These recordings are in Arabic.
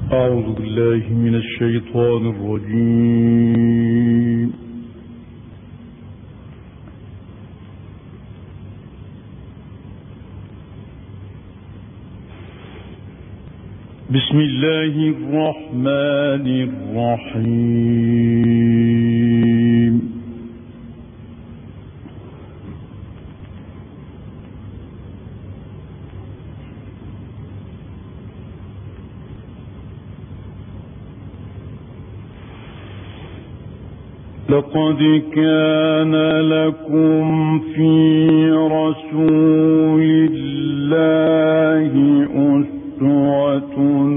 أعوذ بالله من الشيطان الرجيم. بسم الله الرحمن الرحيم. لقد كان لكم في رسول الله أسوة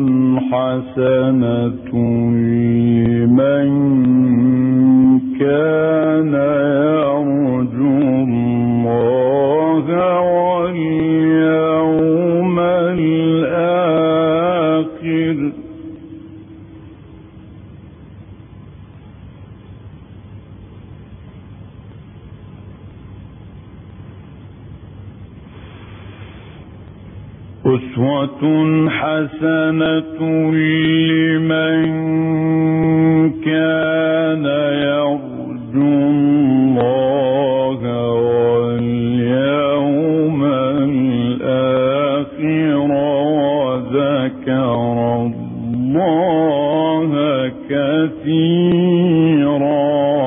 حسنة لمن كان يرجو الله واليوم الآخر أسوة حسنة لمن كان يرجو الله واليوم الآخر وذكر الله كثيرا.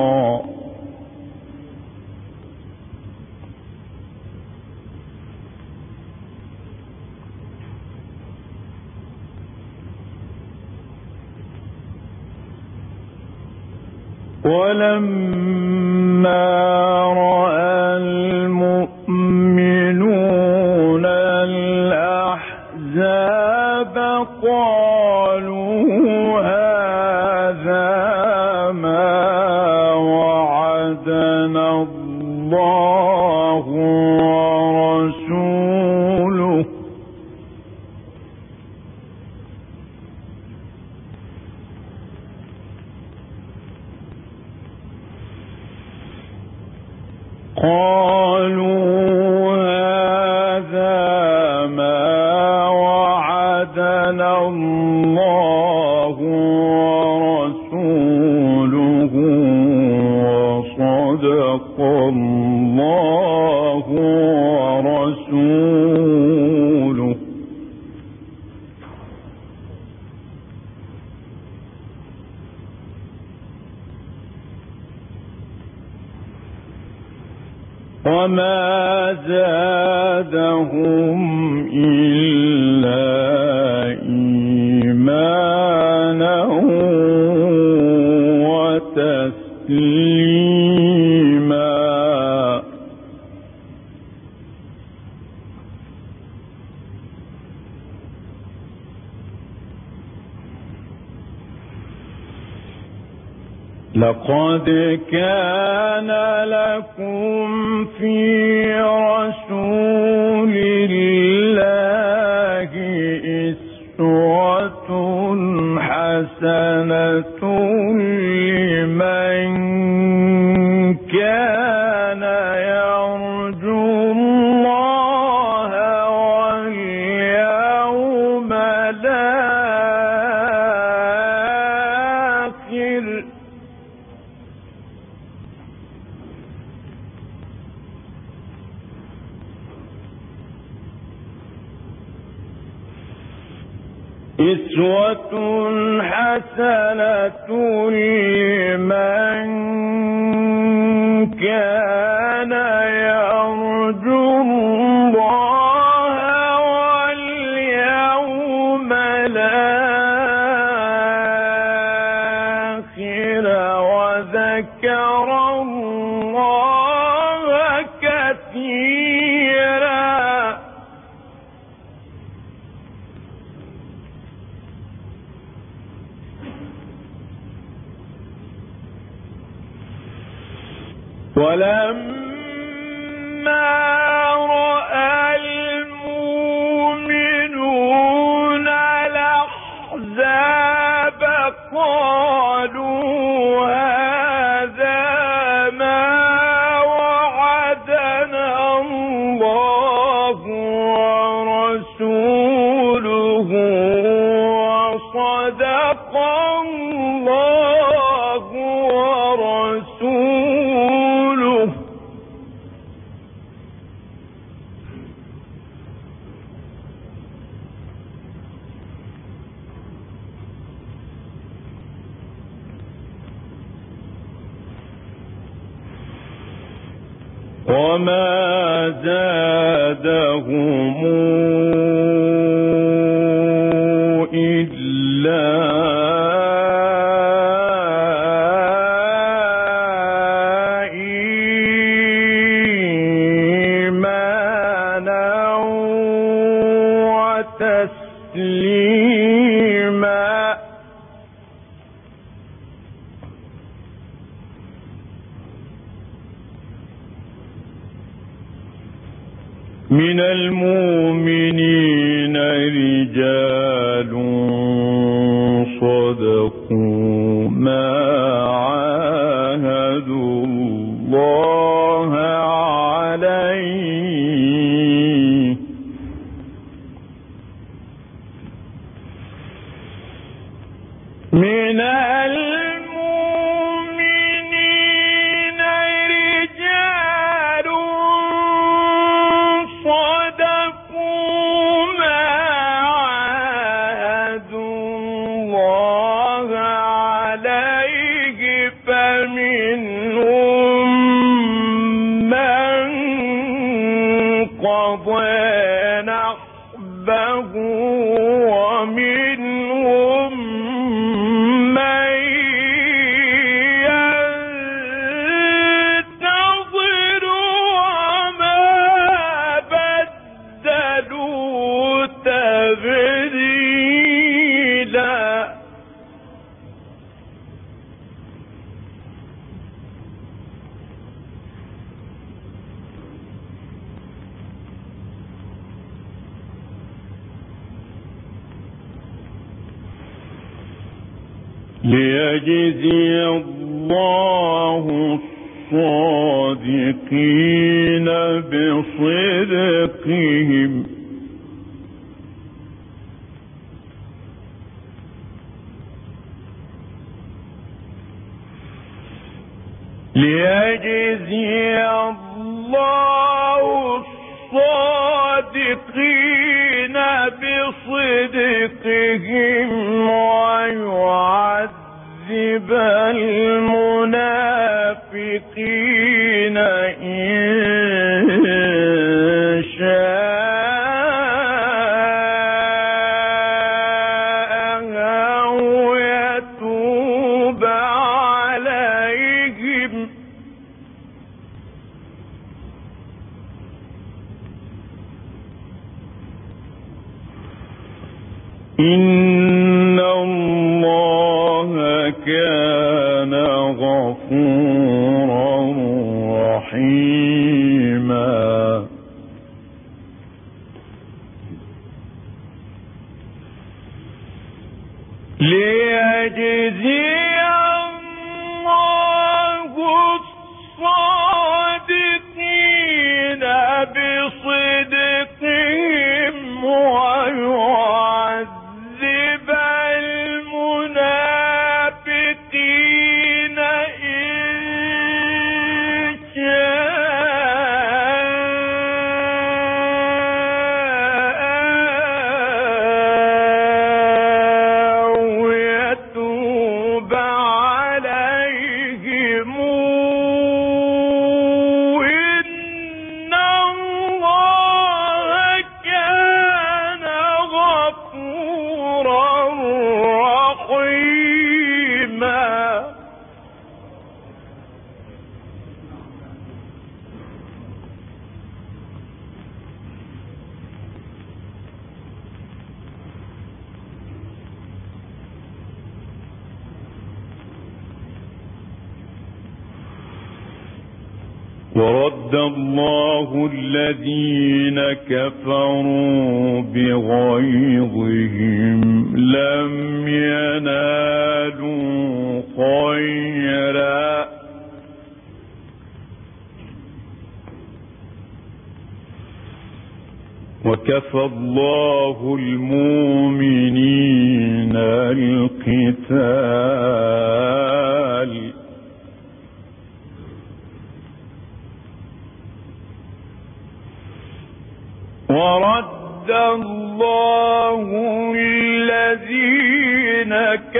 ولما رأى المؤمنون الأحزاب قالوا هذا ما وعدنا الله ورسوله وصدق الله ورسوله. وما زادهم إلا إيمانا وتسليما. لقد كان لكم في رسول الله أسوة حسنة لمن كان يرجو الله واليوم الآخر أسوة حسنة لمن كان يرجو الله واليوم الآخر وذكر الله كثيرا. ولما رأى المؤمنون الأحزاب قالوا هذا ما وعدنا الله ورسوله صدق الله ورسوله. وما زادهم إلا إيمانا وتسليما. من المؤمنين رجال صدقوا ما عاهدوا الله عليه. من المؤمنين رجال صدقوا ما عاهدوا الله عليه فمنهم من قضى نحبه ومنهم من ينتظر وما بدلوا تبديلا. ليجزي الله الصادقين بصدقهم ويعذب المنافقين إن شاء أو يتوب عليهم. إن الله كان غفورا رحيما. ليجزي الله الصادقين بصدقهم ويعذب المنافقين إن شاء أو يتوب عليهم. إن الله كان غفورا رحيما. ورد الله الذين كفروا بغيظهم لم ينالوا خيرا كفى الله المؤمنين القتال ورد الله الذين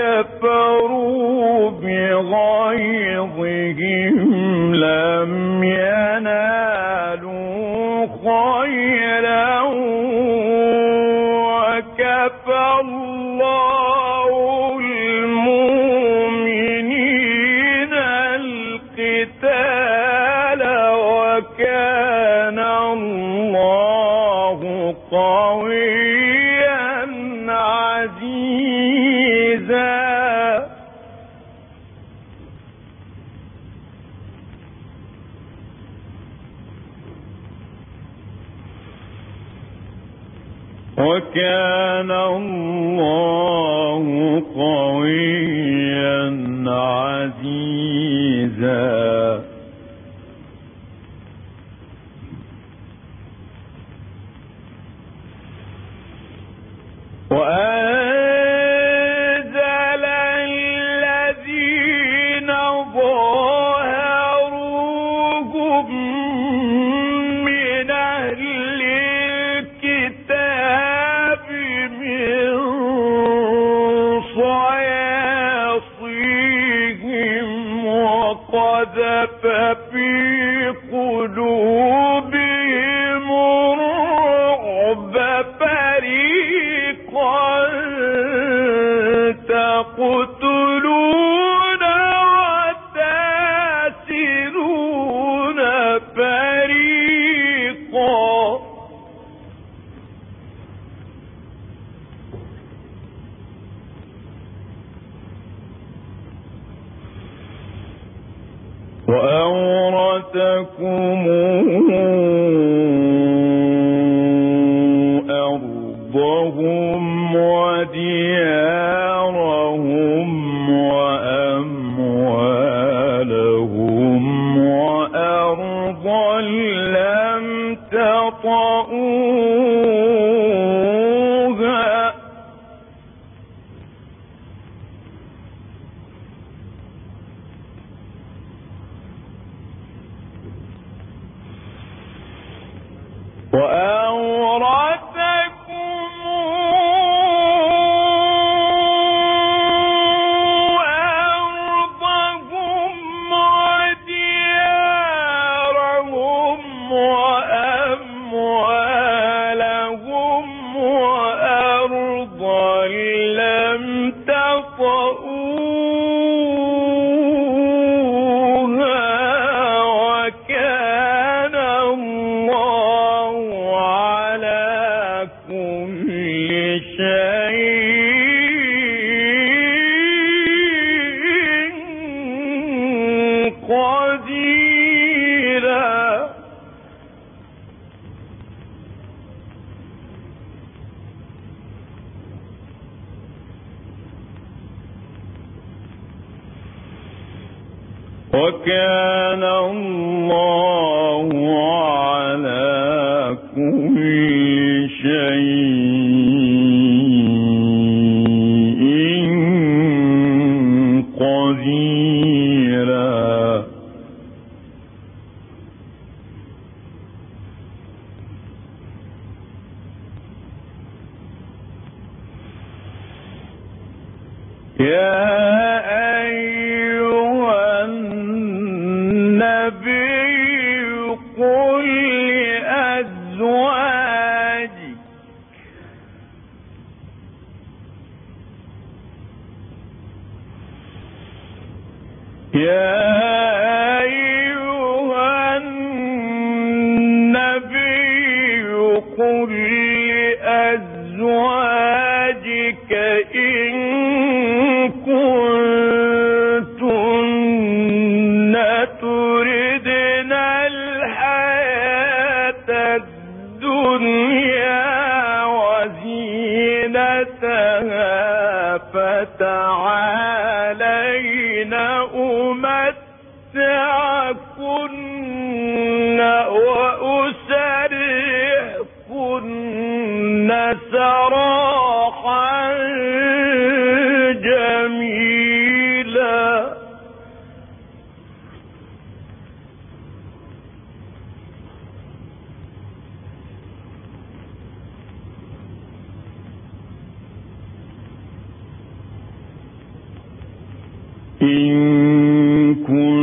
كفروا بغيظهم لم ينالوا خيرا وكفى الله المؤمنين القتال وكان الله قويا عزيزا وكان الله قويا عزيزا وأنزل الذين ظاهروهم من أهل الكتاب من صياصيهم وقذف في قلوبهم الرعب فريقا تقتلون وتأسرون فريقا وأورثكم أرضهم وديارهم وأموالهم وأرضا لم تطئوها وأورثكم أرضهم وديارهم وأموالهم وأرضا لم تطئوها وكان الله على كل شيء قديرا وكان الله على كل شيء قديرا يا أيها النبي قل لأزواجك يا أيها النبي قل لأزواجك إن كنتن تردن الحياة الدنيا وزينتها فتعالين أمتعكن وأسرحكن إن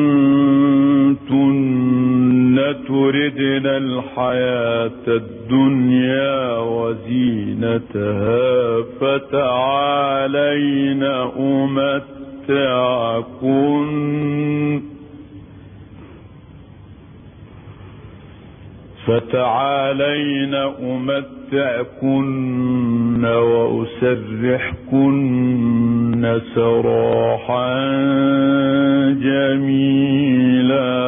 كنتن تردن الحياة الدنيا وزينتها فتعالين أمتعكن وأسرحكن سراحا جميلا.